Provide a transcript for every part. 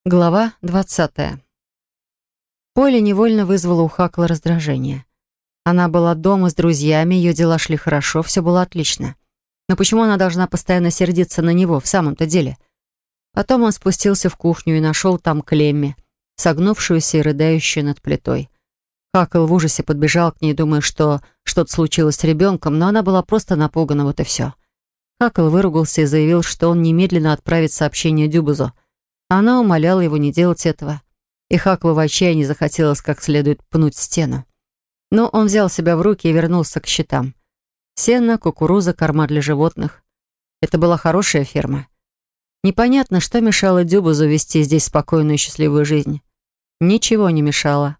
Глава 20. Поле невольно вызвало у Хакла раздражение. Она была дома с друзьями, ее дела шли хорошо, все было отлично. Но почему она должна постоянно сердиться на него в самом-то деле? Потом он спустился в кухню и нашел там Клемми, согнувшуюся и рыдающую над плитой. Хакл в ужасе подбежал к ней, думая, что что-то случилось с ребенком, но она была просто напугана, вот и все. Хакл выругался и заявил, что он немедленно отправит сообщение Дюбузу. Она умоляла его не делать этого, и Хаклу в отчаянии захотелось как следует пнуть стену. Но он взял себя в руки и вернулся к счетам. Сено, кукуруза, корма для животных. Это была хорошая ферма. Непонятно, что мешало Дюбузу вести здесь спокойную и счастливую жизнь. Ничего не мешало.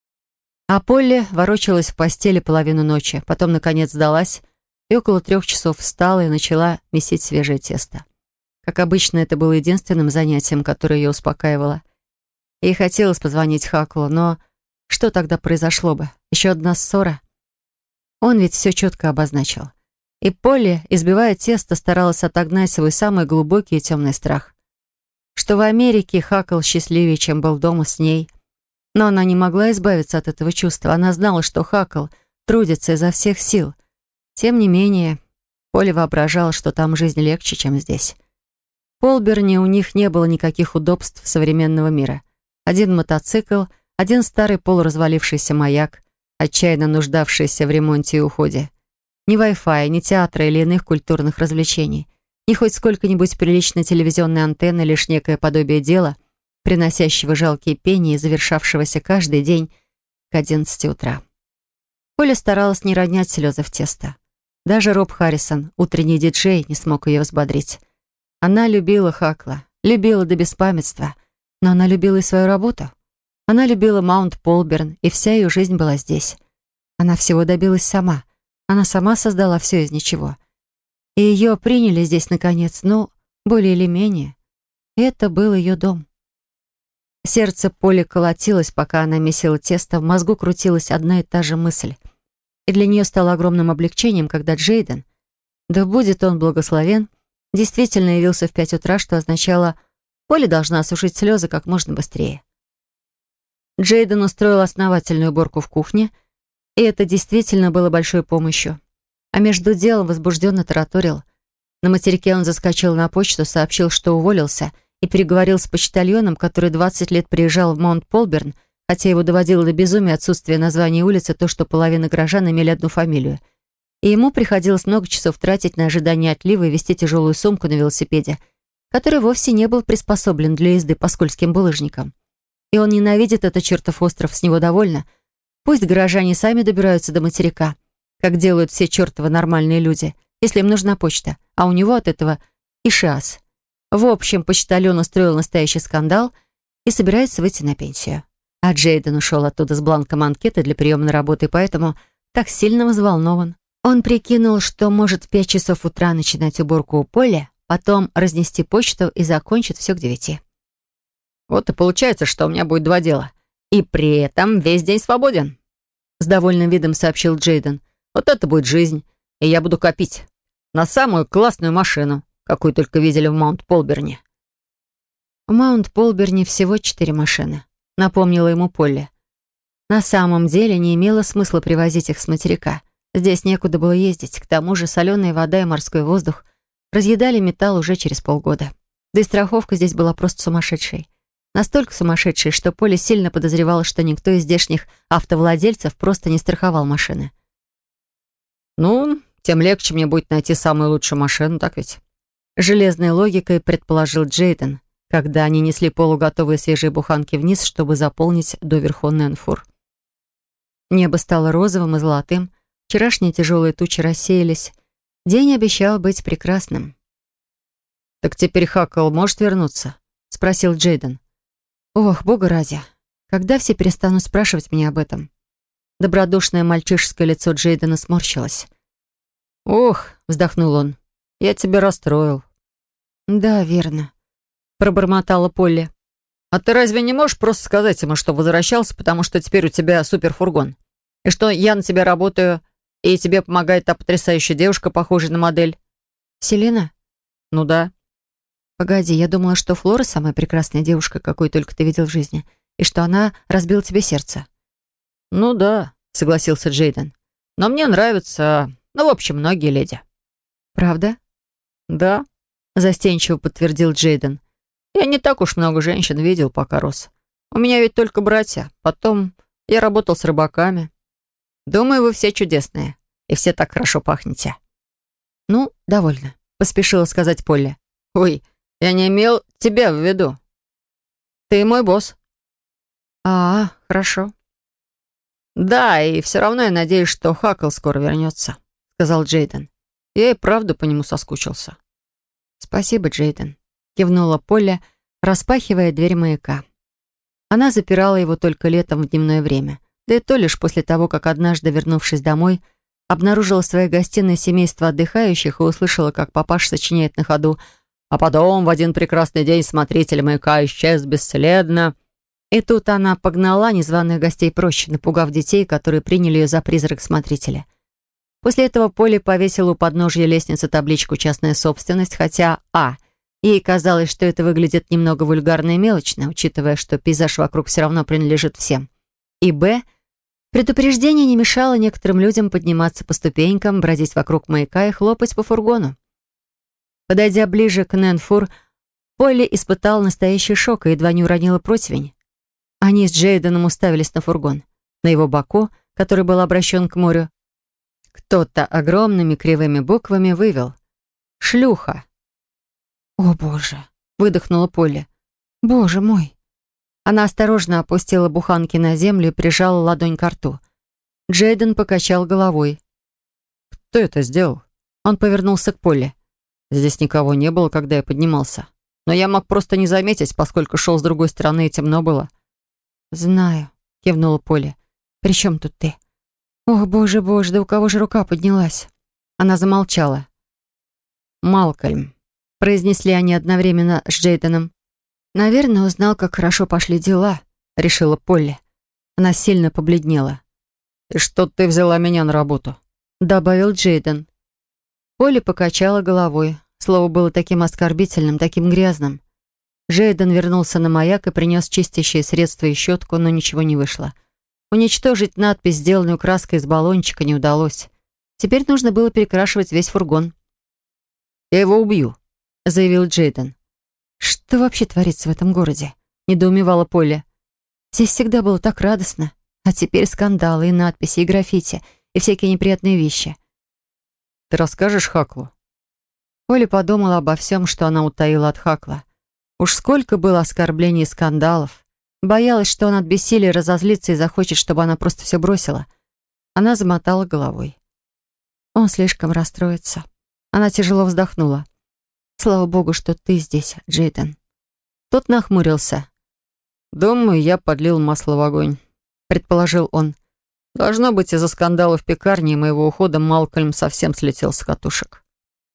А Полли ворочалась в постели половину ночи, потом, наконец, сдалась и около 3 часов встала и начала месить свежее тесто. Как обычно, это было единственным занятием, которое ее успокаивало. Ей хотелось позвонить Хаклу, но что тогда произошло бы? Еще одна ссора? Он ведь все четко обозначил. И Полли, избивая тесто, старалась отогнать свой самый глубокий и темный страх. Что в Америке Хакл счастливее, чем был дома с ней. Но она не могла избавиться от этого чувства. Она знала, что Хакл трудится изо всех сил. Тем не менее, Полли воображала, что там жизнь легче, чем здесь. В Полберне у них не было никаких удобств современного мира. Один мотоцикл, один старый полуразвалившийся маяк, отчаянно нуждавшийся в ремонте и уходе. Ни Wi-Fi, ни театра или иных культурных развлечений, ни хоть сколько-нибудь приличной телевизионной антенны, лишь некое подобие дела, приносящего жалкие пени и завершавшегося каждый день к 11 утра. Поля старалась не ронять слезы в тесто. Даже Роб Харрисон, утренний диджей, не смог ее взбодрить. Она любила Хакла, любила до беспамятства, но она любила и свою работу. Она любила Маунт Полберн, и вся ее жизнь была здесь. Она всего добилась сама. Она сама создала все из ничего. И ее приняли здесь, наконец, ну, более или менее. Это был ее дом. Сердце Поли колотилось, пока она месила тесто, в мозгу крутилась одна и та же мысль. И для нее стало огромным облегчением, когда Джейден, да будет он благословен, действительно явился в 5 утра, что означало, Полли должна осушить слезы как можно быстрее. Джейден устроил основательную уборку в кухне, и это действительно было большой помощью. А между делом возбужденно тараторил. На материке он заскочил на почту, сообщил, что уволился, и переговорил с почтальоном, который 20 лет приезжал в Маунт-Полберн, хотя его доводило до безумия отсутствие названия улицы, то, что половина горожан имели одну фамилию. И ему приходилось много часов тратить на ожидание отлива и вести тяжелую сумку на велосипеде, который вовсе не был приспособлен для езды по скользким булыжникам. И он ненавидит этот чертов остров, с него довольно. Пусть горожане сами добираются до материка, как делают все чертовы нормальные люди, если им нужна почта, а у него от этого и шиас. В общем, почтальон устроил настоящий скандал и собирается выйти на пенсию. А Джейден ушел оттуда с бланком анкеты для приема на работу, и поэтому так сильно взволнован. Он прикинул, что может в 5 часов утра начинать уборку у Полли, потом разнести почту и закончит все к 9. Вот и получается, что у меня будет 2 дела. И при этом весь день свободен. С довольным видом сообщил Джейден. Вот это будет жизнь. И я буду копить. На самую классную машину, какую только видели в Маунт-Полберне. В Маунт-Полберне всего 4 машины, напомнила ему Полли. На самом деле не имело смысла привозить их с материка. Здесь некуда было ездить. К тому же соленая вода и морской воздух разъедали металл уже через полгода. Да и страховка здесь была просто сумасшедшей. Настолько сумасшедшей, что Полли сильно подозревала, что никто из здешних автовладельцев просто не страховал машины. Ну, тем легче мне будет найти самую лучшую машину, так ведь? Железной логикой предположил Джейден, когда они несли полуготовые свежие буханки вниз, чтобы заполнить доверху Нэнфур. Небо стало розовым и золотым, вчерашние тяжелые тучи рассеялись. День обещал быть прекрасным. «Так теперь Хакл может вернуться?» — спросил Джейден. «Ох, бога ради, когда все перестанут спрашивать меня об этом?» Добродушное мальчишеское лицо Джейдена сморщилось. «Ох», — вздохнул он, — «я тебя расстроил». «Да, верно», — пробормотала Полли. «А ты разве не можешь просто сказать ему, что возвращался, потому что теперь у тебя суперфургон? И что я на тебя работаю, и тебе помогает та потрясающая девушка, похожая на модель?» «Селена?» «Ну да». Погоди, я думала, что Флора самая прекрасная девушка, какую только ты видел в жизни, и что она разбила тебе сердце». «Ну да», — согласился Джейден. «Но мне нравятся, ну, в общем, многие леди». «Правда?» «Да», — застенчиво подтвердил Джейден. «Я не так уж много женщин видел, пока рос. У меня ведь только братья. Потом я работал с рыбаками. Думаю, вы все чудесные, и все так хорошо пахнете». «Ну, довольно», — поспешила сказать Полли. «Ой, я не имел тебя в виду. Ты мой босс». Хорошо». «Да, и все равно я надеюсь, что Хакл скоро вернется», — сказал Джейден. «Я и правда по нему соскучился». «Спасибо, Джейден», — кивнула Полли, распахивая дверь маяка. Она запирала его только летом в дневное время, да и то лишь после того, как однажды, вернувшись домой, обнаружила в своей гостиной семейство отдыхающих и услышала, как папаша сочиняет на ходу: «А потом в один прекрасный день смотритель маяка исчез бесследно». И тут она погнала незваных гостей прочь, напугав детей, которые приняли ее за призрак смотрителя. После этого Полли повесила у подножья лестницы табличку «Частная собственность», хотя ей казалось, что это выглядит немного вульгарно и мелочно, учитывая, что пейзаж вокруг все равно принадлежит всем. И предупреждение не мешало некоторым людям подниматься по ступенькам, бродить вокруг маяка и хлопать по фургону. Подойдя ближе к Нэнфур, Полли испытала настоящий шок и едва не уронила противень. Они с Джейденом уставились на фургон. На его боку, который был обращен к морю, кто-то огромными кривыми буквами вывел «Шлюха». «О, Боже!» — выдохнула Полли. «Боже мой!» Она осторожно опустила буханки на землю и прижала ладонь к рту. Джейден покачал головой. «Кто это сделал?» Он повернулся к Полли. «Здесь никого не было, когда я поднимался. Но я мог просто не заметить, поскольку шел с другой стороны и темно было». «Знаю», — кивнула Полли. «При чем тут ты?» «Ох, боже, боже, да у кого же рука поднялась?» Она замолчала. «Малкольм», — произнесли они одновременно с Джейденом. «Наверное, узнал, как хорошо пошли дела», — решила Полли. Она сильно побледнела. «И что ты взяла меня на работу?» — добавил Джейден. Полли покачала головой. Слово было таким оскорбительным, таким грязным. Джейден вернулся на маяк и принес чистящее средство и щетку, но ничего не вышло. Уничтожить надпись, сделанную краской из баллончика, не удалось. Теперь нужно было перекрашивать весь фургон. «Я его убью», — заявил Джейден. «Что вообще творится в этом городе?» — недоумевала Полли. «Здесь всегда было так радостно, а теперь скандалы и надписи, и граффити, и всякие неприятные вещи». «Ты расскажешь Хаклу?» Полли подумала обо всем, что она утаила от Хакла. Уж сколько было оскорблений и скандалов. Боялась, что он от бессилия разозлится и захочет, чтобы она просто все бросила. Она замотала головой. Он слишком расстроится. Она тяжело вздохнула. «Слава богу, что ты здесь, Джейден». Тот нахмурился. «Думаю, я подлил масло в огонь», — предположил он. «Должно быть, из-за скандала в пекарне и моего ухода Малкольм совсем слетел с катушек».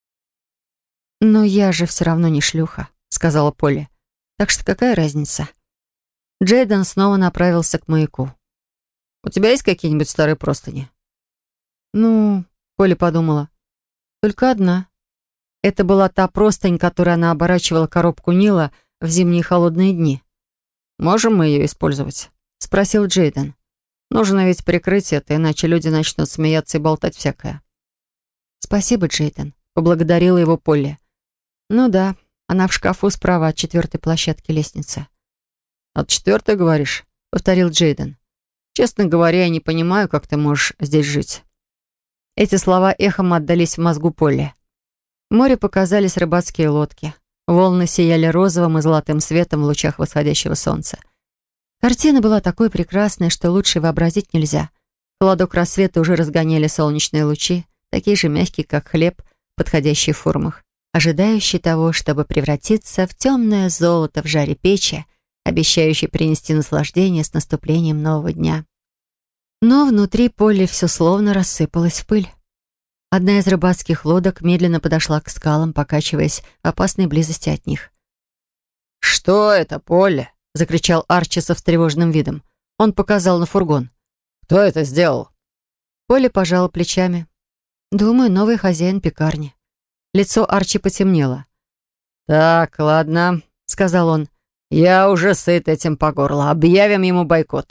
«Но я же все равно не шлюха», — сказала Полли. «Так что какая разница?» Джейден снова направился к маяку. «У тебя есть какие-нибудь старые простыни?» «Ну...» — Полли подумала. «Только одна». Это была та простынь, которой она оборачивала коробку Нила в зимние холодные дни. «Можем мы ее использовать?» — спросил Джейден. «Нужно ведь прикрыть это, иначе люди начнут смеяться и болтать всякое». «Спасибо, Джейден», — поблагодарила его Полли. «Ну да, она в шкафу справа от 4-й площадки лестницы». «От 4-й, говоришь?» — повторил Джейден. «Честно говоря, я не понимаю, как ты можешь здесь жить». Эти слова эхом отдались в мозгу Полли. В море показались рыбацкие лодки. Волны сияли розовым и золотым светом в лучах восходящего солнца. Картина была такой прекрасной, что лучше вообразить нельзя. Холодок рассвета уже разгоняли солнечные лучи, такие же мягкие, как хлеб, подходящий в формах, ожидающий того, чтобы превратиться в темное золото в жаре печи, обещающий принести наслаждение с наступлением нового дня. Но внутри Полли все словно рассыпалось в пыль. Одна из рыбацких лодок медленно подошла к скалам, покачиваясь в опасной близости от них. «Что это, Полли?» — закричал Арчи со встревоженным видом. Он показал на фургон. «Кто это сделал?» Полли пожала плечами. «Думаю, новый хозяин пекарни». Лицо Арчи потемнело. «Так, ладно», — сказал он. «Я уже сыт этим по горло. Объявим ему бойкот».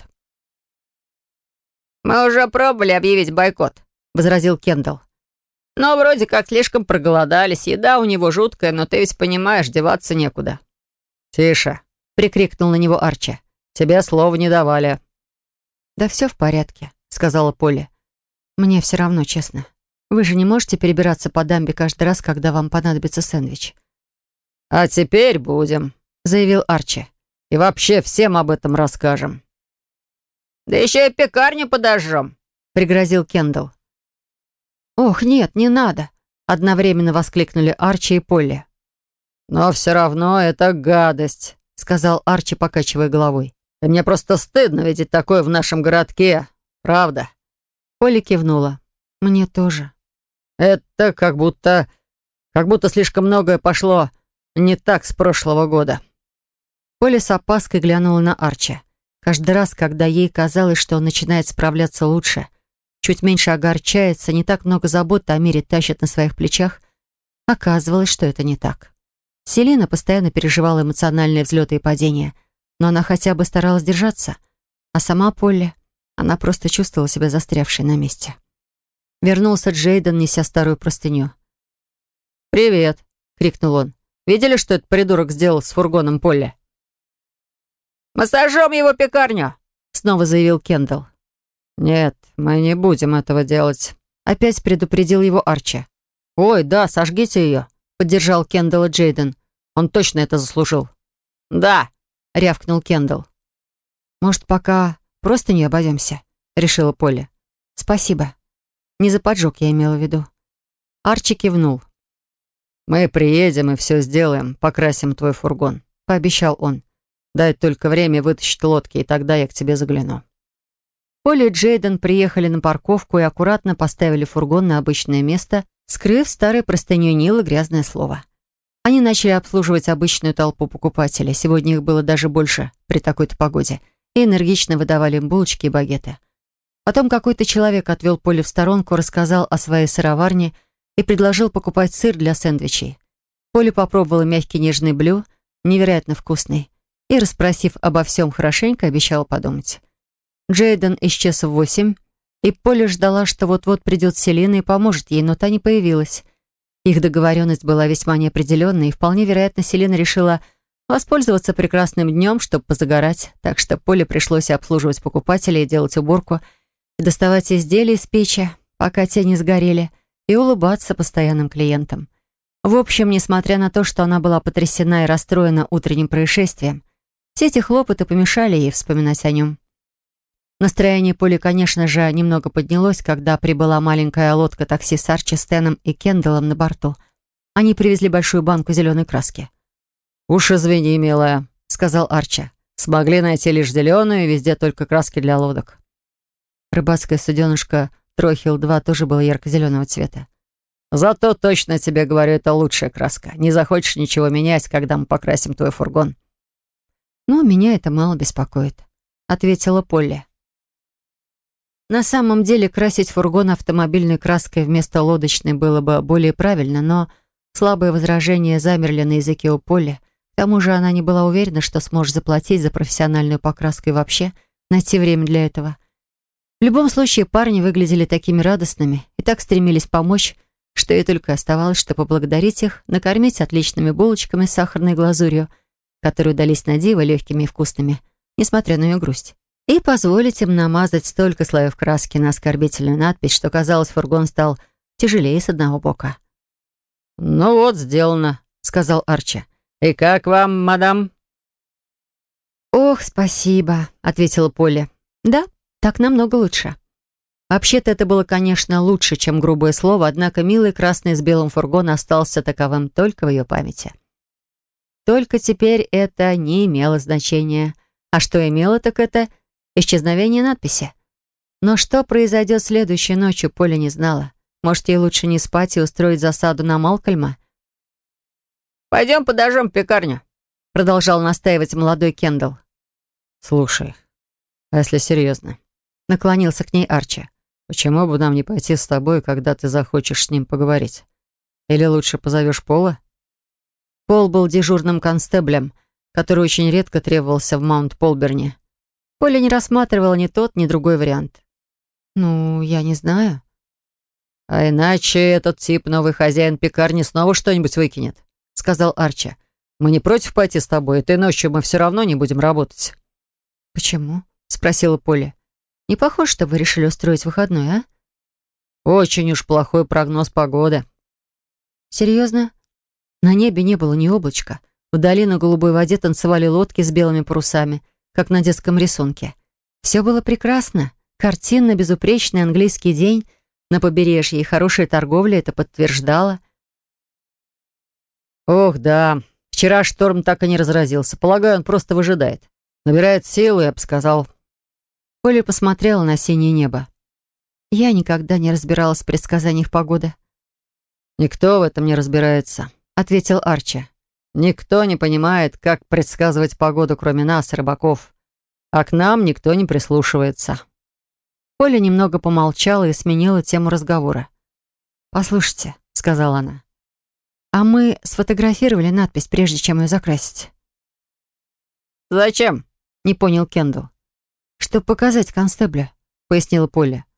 «Мы уже пробовали объявить бойкот», — возразил Кендалл. «Но вроде как слишком проголодались. Еда у него жуткая, но ты ведь понимаешь, деваться некуда». «Тише», — прикрикнул на него Арчи. «Тебе слова не давали». «Да все в порядке», — сказала Полли. «Мне все равно, честно. Вы же не можете перебираться по дамбе каждый раз, когда вам понадобится сэндвич». «А теперь будем», — заявил Арчи. «И вообще всем об этом расскажем». «Да еще и пекарню подожжем», — пригрозил Кендалл. «Ох, нет, не надо!» — одновременно воскликнули Арчи и Полли. «Но все равно это гадость», — сказал Арчи, покачивая головой. «И мне просто стыдно видеть такое в нашем городке. Правда?» Полли кивнула. «Мне тоже». «Это как будто слишком многое пошло не так с прошлого года». Полли с опаской глянула на Арчи. Каждый раз, когда ей казалось, что он начинает справляться лучше, чуть меньше огорчается, не так много забот о мире тащит на своих плечах, оказывалось, что это не так. Селина постоянно переживала эмоциональные взлеты и падения, но она хотя бы старалась держаться. А сама Полли, она просто чувствовала себя застрявшей на месте. Вернулся Джейден, неся старую простыню. «Привет!» — крикнул он. «Видели, что этот придурок сделал с фургоном Полли?» «Мы сожжем его пекарню!» — снова заявил Кендалл. «Нет, мы не будем этого делать», — опять предупредил его Арчи. «Ой, да, сожгите ее», — поддержал Кендалла Джейден. «Он точно это заслужил». «Да», — рявкнул Кендалл. «Может, пока просто не обойдемся?» — решила Полли. «Спасибо. Не за поджог я имела в виду». Арчи кивнул. «Мы приедем и все сделаем, покрасим твой фургон», — пообещал он. «Дай только время вытащить лодки, и тогда я к тебе загляну». Полли и Джейден приехали на парковку и аккуратно поставили фургон на обычное место, скрыв старой простыней Нила грязное слово. Они начали обслуживать обычную толпу покупателей. Сегодня их было даже больше при такой-то погоде. И энергично выдавали им булочки и багеты. Потом какой-то человек отвел Полли в сторонку, рассказал о своей сыроварне и предложил покупать сыр для сэндвичей. Полли попробовала мягкий нежный блю, невероятно вкусный, и, расспросив обо всем хорошенько, обещала подумать. Джейден исчез в 8, и Полли ждала, что вот-вот придет Селина и поможет ей, но та не появилась. Их договоренность была весьма неопределенной, и вполне вероятно, Селина решила воспользоваться прекрасным днем, чтобы позагорать, так что Полли пришлось обслуживать покупателей, делать уборку, и доставать изделия из печи, пока те не сгорели, и улыбаться постоянным клиентам. В общем, несмотря на то, что она была потрясена и расстроена утренним происшествием, все эти хлопоты помешали ей вспоминать о нем. Настроение Полли, конечно же, немного поднялось, когда прибыла маленькая лодка такси с Арчи, Стэном и Кендаллом на борту. Они привезли большую банку зеленой краски. «Уж извини, милая», — сказал Арчи. «Смогли найти лишь зеленую, и везде только краски для лодок». Рыбацкое суденышко Трохил-2 тоже было ярко-зеленого цвета. «Зато точно тебе говорю, это лучшая краска. Не захочешь ничего менять, когда мы покрасим твой фургон». «Ну, меня это мало беспокоит», — ответила Полли. На самом деле, красить фургон автомобильной краской вместо лодочной было бы более правильно, но слабые возражения замерли на языке у Полли. К тому же она не была уверена, что сможет заплатить за профессиональную покраску и вообще найти время для этого. В любом случае, парни выглядели такими радостными и так стремились помочь, что ей только оставалось, что поблагодарить их, накормить отличными булочками с сахарной глазурью, которые дались на диво легкими и вкусными, несмотря на ее грусть, и позволить им намазать столько слоев краски на оскорбительную надпись, что, казалось, фургон стал тяжелее с одного бока. «Ну вот, сделано», — сказал Арчи. «И как вам, мадам?» «Ох, спасибо», — ответила Полли. «Да, так намного лучше». Вообще-то это было, конечно, лучше, чем грубое слово, однако милый красный с белым фургон остался таковым только в ее памяти. Только теперь это не имело значения. А что имело, так это исчезновение надписи. Но что произойдет следующей ночью, Поля не знала. Может, ей лучше не спать и устроить засаду на Малкольма? «Пойдем подожжем пекарню», — продолжал настаивать молодой Кендалл. «Слушай, а если серьезно?» — наклонился к ней Арчи. «Почему бы нам не пойти с тобой, когда ты захочешь с ним поговорить? Или лучше позовешь Пола?» Пол был дежурным констеблем, который очень редко требовался в Маунт-Полберне. Поля не рассматривала ни тот, ни другой вариант. «Ну, я не знаю». «А иначе этот тип, новый хозяин пекарни, снова что-нибудь выкинет», — сказал Арчи. «Мы не против пойти с тобой, этой ночью мы все равно не будем работать». «Почему?» — спросила Поля. «Не похоже, что вы решили устроить выходной, а?» «Очень уж плохой прогноз погоды». «Серьезно?» На небе не было ни облачка. Вдали на голубой воде танцевали лодки с белыми парусами, как на детском рисунке. Все было прекрасно. Картинно безупречный английский день на побережье, и хорошая торговля это подтверждала. «Ох, да. Вчера шторм так и не разразился. Полагаю, он просто выжидает. Набирает силу, я бы сказал». Поля посмотрела на синее небо. Я никогда не разбиралась в предсказаниях погоды. «Никто в этом не разбирается», — ответил Арчи. «Никто не понимает, как предсказывать погоду, кроме нас, рыбаков. А к нам никто не прислушивается». Поля немного помолчала и сменила тему разговора. «Послушайте», — сказала она, — «а мы сфотографировали надпись, прежде чем ее закрасить». «Зачем?» — не понял Кендалл. «Чтобы показать констеблю», — пояснила Поля.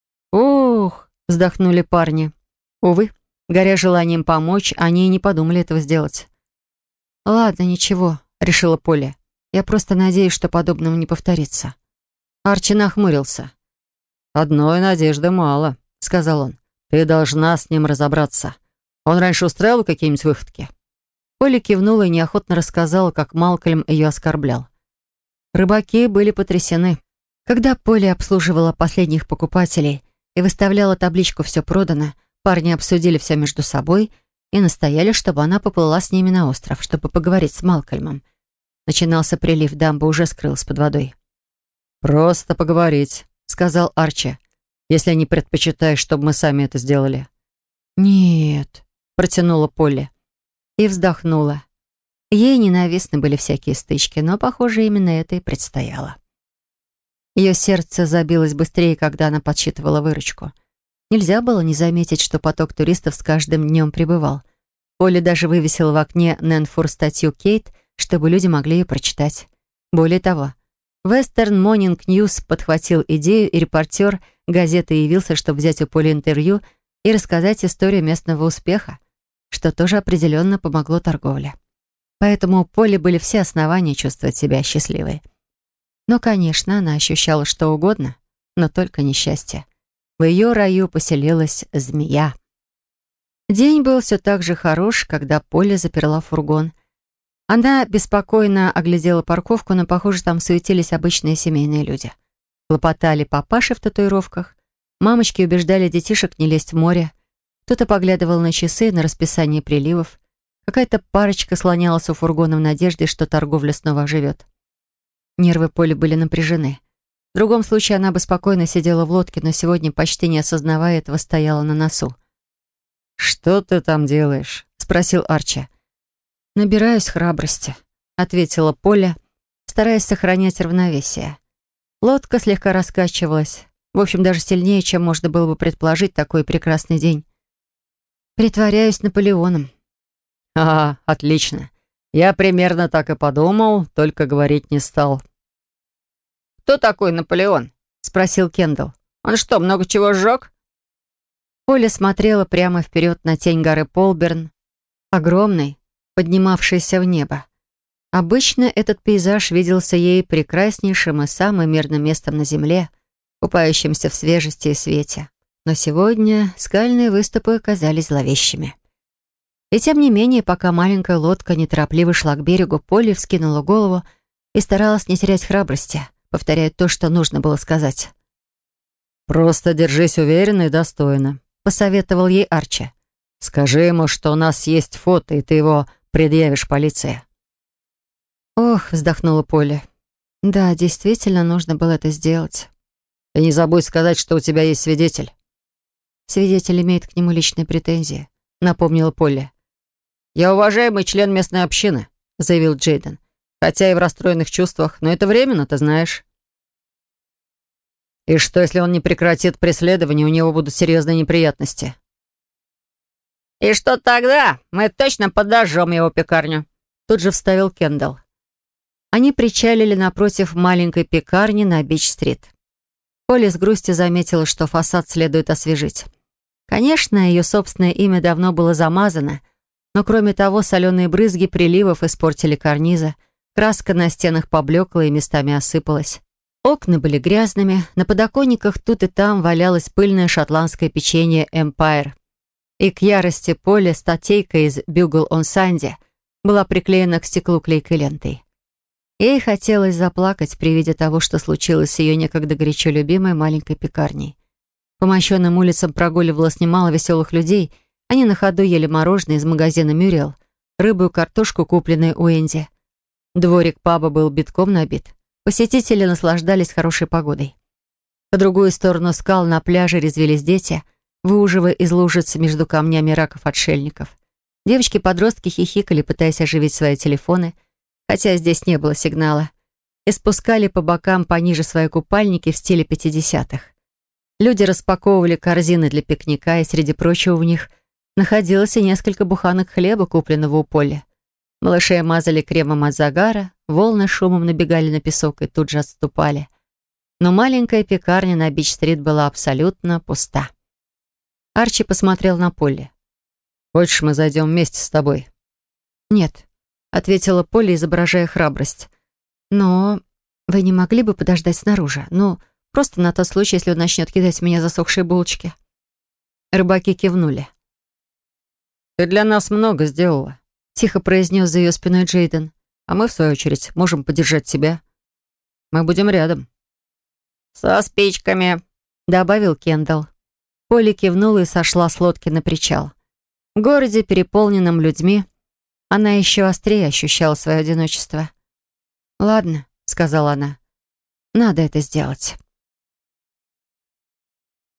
«Ох», — вздохнули парни. Увы, горя желанием помочь, они и не подумали этого сделать. «Ладно, ничего», — решила Поля. «Я просто надеюсь, что подобного не повторится». Арчи нахмурился. «Одной надежды мало», — сказал он. «Ты должна с ним разобраться. Он раньше устраивал какие-нибудь выходки?» Поля кивнула и неохотно рассказала, как Малкольм ее оскорблял. Рыбаки были потрясены. Когда Поля обслуживала последних покупателей и выставляла табличку «Все продано», парни обсудили все между собой и настояли, чтобы она поплыла с ними на остров, чтобы поговорить с Малкольмом. Начинался прилив, дамба уже скрылась под водой. «Просто поговорить», — сказал Арчи, «если не предпочитаешь, чтобы мы сами это сделали». «Нет», — протянула Полли и вздохнула. Ей ненавистны были всякие стычки, но, похоже, именно это и предстояло. Ее сердце забилось быстрее, когда она подсчитывала выручку. Нельзя было не заметить, что поток туристов с каждым днем прибывал. Полли даже вывесила в окне Нэнфур статью Кейт, чтобы люди могли ее прочитать. Более того, Western Morning News подхватил идею, и репортер газеты явился, чтобы взять у Полли интервью и рассказать историю местного успеха, что тоже определенно помогло торговле. Поэтому у Полли были все основания чувствовать себя счастливой. Но, конечно, она ощущала что угодно, но только несчастье. В ее раю поселилась змея. День был все так же хорош, когда Полли заперла фургон. Она беспокойно оглядела парковку, но, похоже, там суетились обычные семейные люди. Хлопотали папаши в татуировках, мамочки убеждали детишек не лезть в море, кто-то поглядывал на часы, на расписание приливов, какая-то парочка слонялась у фургона в надежде, что торговля снова оживет. Нервы Полли были напряжены. В другом случае она бы спокойно сидела в лодке, но сегодня, почти не осознавая этого, стояла на носу. «Что ты там делаешь?» — спросил Арчи. «Набираюсь храбрости», — ответила Поля, стараясь сохранять равновесие. Лодка слегка раскачивалась, в общем, даже сильнее, чем можно было бы предположить такой прекрасный день. «Притворяюсь Наполеоном». «А, отлично. Я примерно так и подумал, только говорить не стал». «Кто такой Наполеон?» — спросил Кендалл. «Он что, много чего сжег?» Поля смотрела прямо вперед на тень горы Полберн, огромной, поднимавшейся в небо. Обычно этот пейзаж виделся ей прекраснейшим и самым мирным местом на земле, купающимся в свежести и свете. Но сегодня скальные выступы казались зловещими. И тем не менее, пока маленькая лодка неторопливо шла к берегу, Полли вскинула голову и старалась не терять храбрости, повторяя то, что нужно было сказать. «Просто держись уверенно и достойно», — посоветовал ей Арчи. «Скажи ему, что у нас есть фото, и ты его предъявишь полиции». «Ох», — вздохнула Полли. «Да, действительно, нужно было это сделать». «И не забудь сказать, что у тебя есть свидетель». «Свидетель имеет к нему личные претензии», — напомнила Полли. «Я уважаемый член местной общины», — заявил Джейден. «Хотя и в расстроенных чувствах, но это временно, ты знаешь». «И что, если он не прекратит преследование, у него будут серьезные неприятности?» «И что тогда? Мы точно подожжем его пекарню», тут же вставил Кендалл. Они причалили напротив маленькой пекарни на Бич-стрит. Полли с грустью заметила, что фасад следует освежить. Конечно, ее собственное имя давно было замазано, но кроме того, соленые брызги приливов испортили карнизы, краска на стенах поблекла и местами осыпалась. Окна были грязными, на подоконниках тут и там валялось пыльное шотландское печенье «Эмпайр». И к ярости Полли статейка из «Бюгл он Санди» была приклеена к стеклу клейкой лентой. Ей хотелось заплакать при виде того, что случилось с ее некогда горячо любимой маленькой пекарней. По мощенным улицам прогуливалось немало веселых людей. Они на ходу ели мороженое из магазина «Мюрриел», рыбу и картошку, купленные у Энди. Дворик паба был битком набит. Посетители наслаждались хорошей погодой. По другую сторону скал на пляже резвились дети, выуживая из лужиц между камнями раков-отшельников. Девочки-подростки хихикали, пытаясь оживить свои телефоны, хотя здесь не было сигнала, и спускали по бокам пониже свои купальники в стиле 50-х. Люди распаковывали корзины для пикника, и среди прочего в них находилось и несколько буханок хлеба, купленного у Полли. Малышей мазали кремом от загара, волны шумом набегали на песок и тут же отступали. Но маленькая пекарня на Бич-стрит была абсолютно пуста. Арчи посмотрел на Полли. «Хочешь, мы зайдем вместе с тобой?» «Нет», — ответила Полли, изображая храбрость. «Но вы не могли бы подождать снаружи? Ну, просто на тот случай, если он начнет кидать в меня засохшие булочки». Рыбаки кивнули. «Ты для нас много сделала», — тихо произнес за ее спиной Джейден. «а мы, в свою очередь, можем поддержать тебя. Мы будем рядом». «Со спичками», — добавил Кендалл. Полли кивнула и сошла с лодки на причал. В городе, переполненном людьми, она еще острее ощущала свое одиночество. «Ладно», — сказала она, — «надо это сделать».